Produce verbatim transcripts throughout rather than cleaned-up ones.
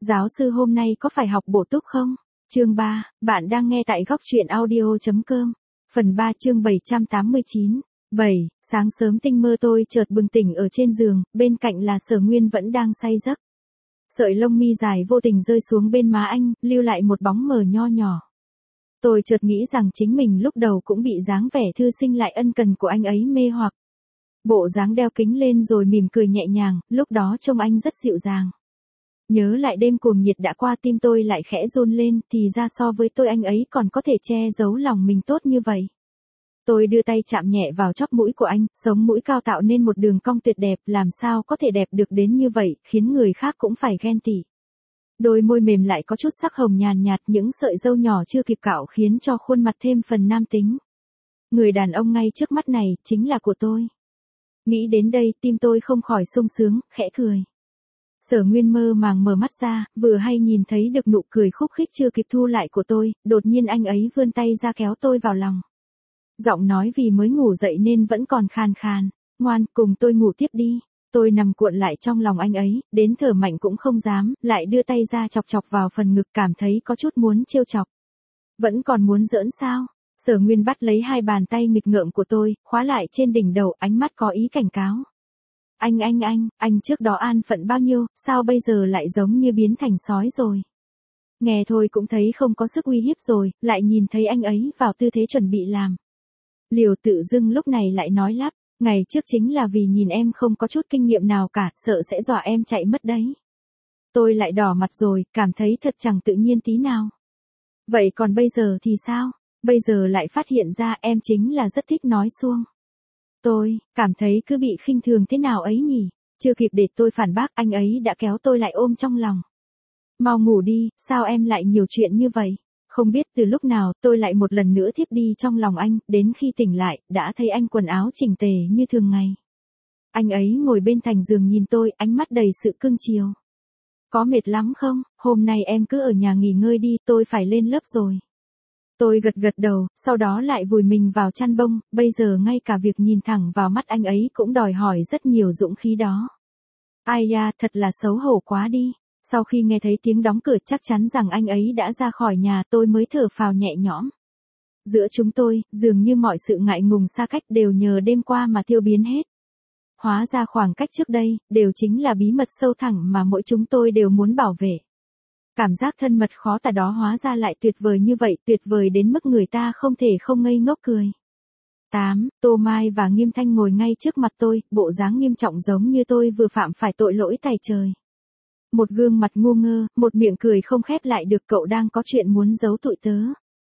Giáo sư hôm nay có phải học bổ túc không? Chương ba, bạn đang nghe tại góc truyện audio.com. Phần ba chương bảy trăm tám mươi chín. bảy, sáng sớm tinh mơ tôi chợt bừng tỉnh ở trên giường, bên cạnh là Sở Nguyên vẫn đang say giấc. Sợi lông mi dài vô tình rơi xuống bên má anh, lưu lại một bóng mờ nho nhỏ. Tôi chợt nghĩ rằng chính mình lúc đầu cũng bị dáng vẻ thư sinh lại ân cần của anh ấy mê hoặc. Bộ dáng đeo kính lên rồi mỉm cười nhẹ nhàng, lúc đó trông anh rất dịu dàng. Nhớ lại đêm cuồng nhiệt đã qua, tim tôi lại khẽ run lên, thì ra so với tôi anh ấy còn có thể che giấu lòng mình tốt như vậy. Tôi đưa tay chạm nhẹ vào chóp mũi của anh, sống mũi cao tạo nên một đường cong tuyệt đẹp, làm sao có thể đẹp được đến như vậy, khiến người khác cũng phải ghen tị. Đôi môi mềm lại có chút sắc hồng nhàn nhạt, những sợi râu nhỏ chưa kịp cạo khiến cho khuôn mặt thêm phần nam tính. Người đàn ông ngay trước mắt này, chính là của tôi. Nghĩ đến đây, tim tôi không khỏi sung sướng, khẽ cười. Sở Nguyên mơ màng mở mắt ra, vừa hay nhìn thấy được nụ cười khúc khích chưa kịp thu lại của tôi, đột nhiên anh ấy vươn tay ra kéo tôi vào lòng. Giọng nói vì mới ngủ dậy nên vẫn còn khàn khàn, ngoan, cùng tôi ngủ tiếp đi. Tôi nằm cuộn lại trong lòng anh ấy, đến thở mạnh cũng không dám, lại đưa tay ra chọc chọc vào phần ngực, cảm thấy có chút muốn trêu chọc. Vẫn còn muốn giỡn sao? Sở Nguyên bắt lấy hai bàn tay nghịch ngợm của tôi, khóa lại trên đỉnh đầu, ánh mắt có ý cảnh cáo. Anh anh anh, anh trước đó an phận bao nhiêu, sao bây giờ lại giống như biến thành sói rồi? Nghe thôi cũng thấy không có sức uy hiếp rồi, lại nhìn thấy anh ấy vào tư thế chuẩn bị làm. Liều tự dưng lúc này lại nói lắp, ngày trước chính là vì nhìn em không có chút kinh nghiệm nào cả, sợ sẽ dọa em chạy mất đấy. Tôi lại đỏ mặt rồi, cảm thấy thật chẳng tự nhiên tí nào. Vậy còn bây giờ thì sao? Bây giờ lại phát hiện ra em chính là rất thích nói suông. Tôi, cảm thấy cứ bị khinh thường thế nào ấy nhỉ, chưa kịp để tôi phản bác, anh ấy đã kéo tôi lại ôm trong lòng. Mau ngủ đi, sao em lại nhiều chuyện như vậy? Không biết từ lúc nào tôi lại một lần nữa thiếp đi trong lòng anh, đến khi tỉnh lại, đã thấy anh quần áo chỉnh tề như thường ngày. Anh ấy ngồi bên thành giường nhìn tôi, ánh mắt đầy sự cưng chiều. Có mệt lắm không? Hôm nay em cứ ở nhà nghỉ ngơi đi, tôi phải lên lớp rồi. Tôi gật gật đầu, sau đó lại vùi mình vào chăn bông, bây giờ ngay cả việc nhìn thẳng vào mắt anh ấy cũng đòi hỏi rất nhiều dũng khí đó. Ai da, thật là xấu hổ quá đi. Sau khi nghe thấy tiếng đóng cửa chắc chắn rằng anh ấy đã ra khỏi nhà, tôi mới thở phào nhẹ nhõm. Giữa chúng tôi, dường như mọi sự ngại ngùng xa cách đều nhờ đêm qua mà tiêu biến hết. Hóa ra khoảng cách trước đây, đều chính là bí mật sâu thẳm mà mỗi chúng tôi đều muốn bảo vệ. Cảm giác thân mật khó tả đó hóa ra lại tuyệt vời như vậy, tuyệt vời đến mức người ta không thể không ngây ngốc cười. tám. Tô Mai và Nghiêm Thanh ngồi ngay trước mặt tôi, bộ dáng nghiêm trọng giống như tôi vừa phạm phải tội lỗi tày trời. Một gương mặt ngu ngơ, một miệng cười không khép lại được, cậu đang có chuyện muốn giấu tụi tớ.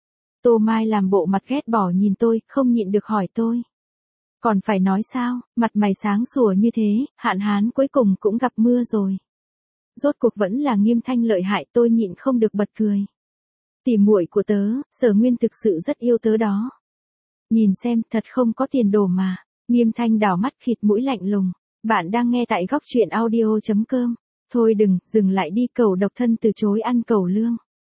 Tô Mai làm bộ mặt ghét bỏ nhìn tôi, không nhịn được hỏi tôi. Còn phải nói sao, mặt mày sáng sủa như thế, hạn hán cuối cùng cũng gặp mưa rồi. Rốt cuộc vẫn là Nghiêm Thanh lợi hại, tôi nhịn không được bật cười. Tỉ muội của tớ, Sở Nguyên thực sự rất yêu tớ đó. Nhìn xem, thật không có tiền đồ mà. Nghiêm Thanh đảo mắt khịt mũi lạnh lùng. Bạn đang nghe tại góc truyện audio.com. Thôi đừng, dừng lại đi, cẩu độc thân từ chối ăn cẩu lương.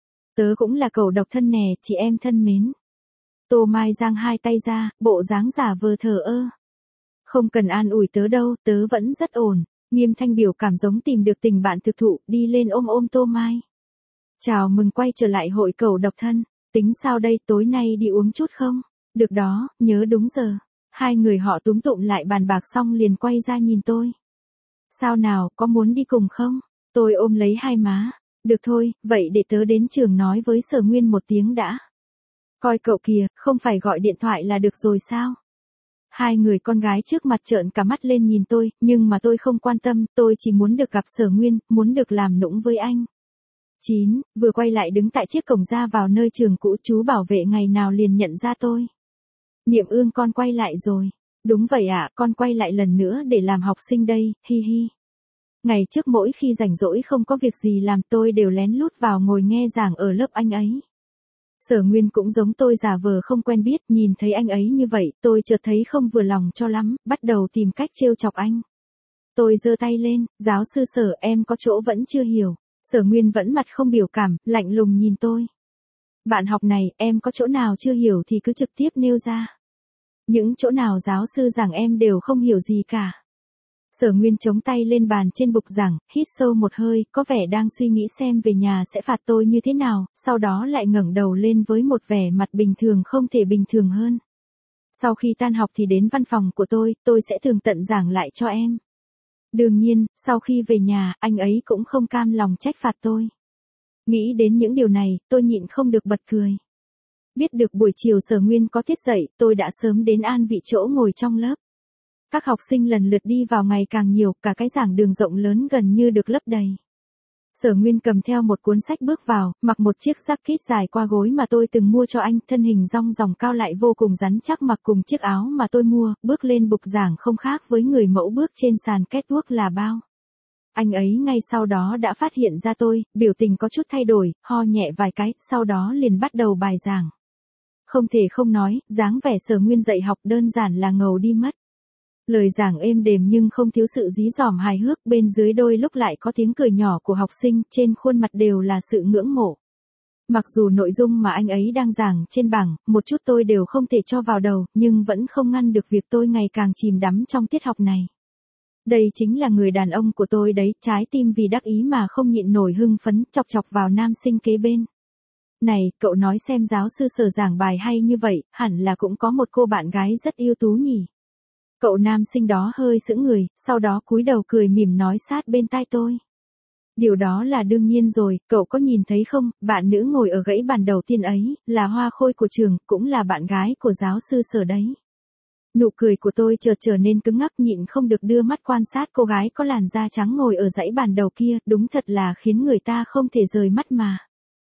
Tớ cũng là cẩu độc thân nè, chị em thân mến. Tô Mai giang hai tay ra, bộ dáng giả vờ thờ ơ. Không cần an ủi tớ đâu, tớ vẫn rất ổn. Nghiêm Thanh biểu cảm giống tìm được tình bạn thực thụ, đi lên ôm ôm Tô Mai. Chào mừng quay trở lại hội cẩu độc thân. Tính sao đây, tối nay đi uống chút không? Được đó, nhớ đúng giờ. Hai người họ túm tụm lại bàn bạc xong liền quay ra nhìn tôi. Sao nào, có muốn đi cùng không? Tôi ôm lấy hai má. Được thôi, vậy để tớ đến trường nói với Sở Nguyên một tiếng đã. Coi cậu kìa, không phải gọi điện thoại là được rồi sao? Hai người con gái trước mặt trợn cả mắt lên nhìn tôi, nhưng mà tôi không quan tâm, tôi chỉ muốn được gặp Sở Nguyên, muốn được làm nũng với anh. chín. Vừa quay lại đứng tại chiếc cổng ra vào nơi trường cũ, chú bảo vệ ngày nào liền nhận ra tôi. Niệm Ương, con quay lại rồi. Đúng vậy ạ, con quay lại lần nữa để làm học sinh đây, hi hi. Ngày trước mỗi khi rảnh rỗi không có việc gì làm tôi đều lén lút vào ngồi nghe giảng ở lớp anh ấy. Sở Nguyên cũng giống tôi, giả vờ không quen biết, nhìn thấy anh ấy như vậy, tôi chợt thấy không vừa lòng cho lắm, bắt đầu tìm cách trêu chọc anh. Tôi giơ tay lên, giáo sư Sở, em có chỗ vẫn chưa hiểu. Sở Nguyên vẫn mặt không biểu cảm, lạnh lùng nhìn tôi. Bạn học này, em có chỗ nào chưa hiểu thì cứ trực tiếp nêu ra. Những chỗ nào giáo sư giảng em đều không hiểu gì cả. Sở Nguyên chống tay lên bàn trên bục giảng, hít sâu một hơi, có vẻ đang suy nghĩ xem về nhà sẽ phạt tôi như thế nào, sau đó lại ngẩng đầu lên với một vẻ mặt bình thường không thể bình thường hơn. Sau khi tan học thì đến văn phòng của tôi, tôi sẽ tường tận giảng lại cho em. Đương nhiên, sau khi về nhà, anh ấy cũng không cam lòng trách phạt tôi. Nghĩ đến những điều này, tôi nhịn không được bật cười. Biết được buổi chiều Sở Nguyên có tiết dạy, tôi đã sớm đến an vị chỗ ngồi trong lớp. Các học sinh lần lượt đi vào ngày càng nhiều, cả cái giảng đường rộng lớn gần như được lấp đầy. Sở Nguyên cầm theo một cuốn sách bước vào, mặc một chiếc jacket dài qua gối mà tôi từng mua cho anh, thân hình rong ròng cao lại vô cùng rắn chắc, mặc cùng chiếc áo mà tôi mua, bước lên bục giảng không khác với người mẫu bước trên sàn catwalk là bao. Anh ấy ngay sau đó đã phát hiện ra tôi, biểu tình có chút thay đổi, ho nhẹ vài cái, sau đó liền bắt đầu bài giảng. Không thể không nói, dáng vẻ Sở Nguyên dạy học đơn giản là ngầu đi mất. Lời giảng êm đềm nhưng không thiếu sự dí dỏm hài hước, bên dưới đôi lúc lại có tiếng cười nhỏ của học sinh, trên khuôn mặt đều là sự ngưỡng mộ. Mặc dù nội dung mà anh ấy đang giảng trên bảng, một chút tôi đều không thể cho vào đầu, nhưng vẫn không ngăn được việc tôi ngày càng chìm đắm trong tiết học này. Đây chính là người đàn ông của tôi đấy, trái tim vì đắc ý mà không nhịn nổi hưng phấn, chọc chọc vào nam sinh kế bên. Này, cậu nói xem giáo sư Sở giảng bài hay như vậy, hẳn là cũng có một cô bạn gái rất ưu tú nhỉ. Cậu nam sinh đó hơi sững người, sau đó cúi đầu cười mỉm nói sát bên tai tôi. Điều đó là đương nhiên rồi, cậu có nhìn thấy không, bạn nữ ngồi ở gãy bàn đầu tiên ấy, là hoa khôi của trường, cũng là bạn gái của giáo sư Sở đấy. Nụ cười của tôi chợt trở nên cứng ngắc, nhịn không được đưa mắt quan sát cô gái có làn da trắng ngồi ở dãy bàn đầu kia, đúng thật là khiến người ta không thể rời mắt mà.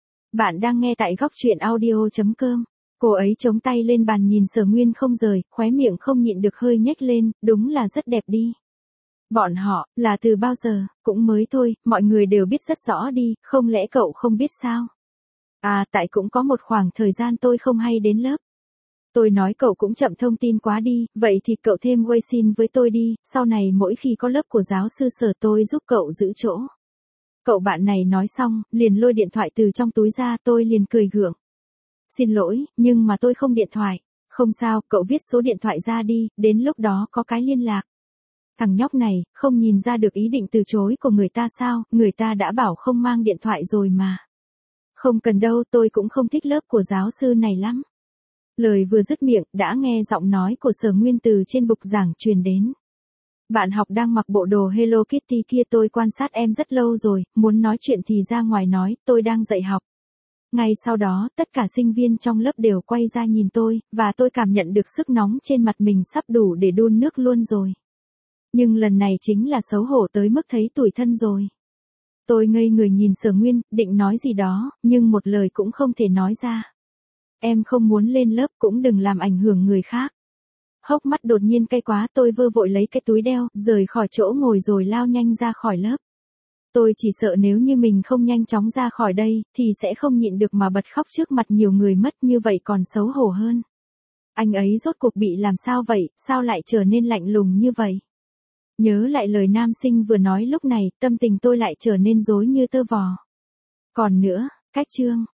Bạn đang nghe tại góc truyện audio chấm com. Cô ấy chống tay lên bàn nhìn Sở Nguyên không rời, khóe miệng không nhịn được hơi nhếch lên, đúng là rất đẹp đi. Bọn họ, là từ bao giờ, cũng mới thôi, mọi người đều biết rất rõ đi, không lẽ cậu không biết sao? À, tại cũng có một khoảng thời gian tôi không hay đến lớp. Tôi nói cậu cũng chậm thông tin quá đi, vậy thì cậu thêm Weixin với tôi đi, sau này mỗi khi có lớp của giáo sư Sở tôi giúp cậu giữ chỗ. Cậu bạn này nói xong, liền lôi điện thoại từ trong túi ra, tôi liền cười gượng. Xin lỗi, nhưng mà tôi không điện thoại. Không sao, cậu viết số điện thoại ra đi, đến lúc đó có cái liên lạc. Thằng nhóc này, không nhìn ra được ý định từ chối của người ta sao, người ta đã bảo không mang điện thoại rồi mà. Không cần đâu, tôi cũng không thích lớp của giáo sư này lắm. Lời vừa dứt miệng, đã nghe giọng nói của Sở Nguyên từ trên bục giảng truyền đến. Bạn học đang mặc bộ đồ Hello Kitty kia, tôi quan sát em rất lâu rồi, muốn nói chuyện thì ra ngoài nói, tôi đang dạy học. Ngay sau đó, tất cả sinh viên trong lớp đều quay ra nhìn tôi, và tôi cảm nhận được sức nóng trên mặt mình sắp đủ để đun nước luôn rồi. Nhưng lần này chính là xấu hổ tới mức thấy tủi thân rồi. Tôi ngây người nhìn Sở Nguyên, định nói gì đó, nhưng một lời cũng không thể nói ra. Em không muốn lên lớp, cũng đừng làm ảnh hưởng người khác. Hốc mắt đột nhiên cay quá, tôi vơ vội lấy cái túi đeo, rời khỏi chỗ ngồi rồi lao nhanh ra khỏi lớp. Tôi chỉ sợ nếu như mình không nhanh chóng ra khỏi đây, thì sẽ không nhịn được mà bật khóc trước mặt nhiều người mất, như vậy còn xấu hổ hơn. Anh ấy rốt cuộc bị làm sao vậy, sao lại trở nên lạnh lùng như vậy? Nhớ lại lời nam sinh vừa nói lúc này, tâm tình tôi lại trở nên rối như tơ vò. Còn nữa, cách chương,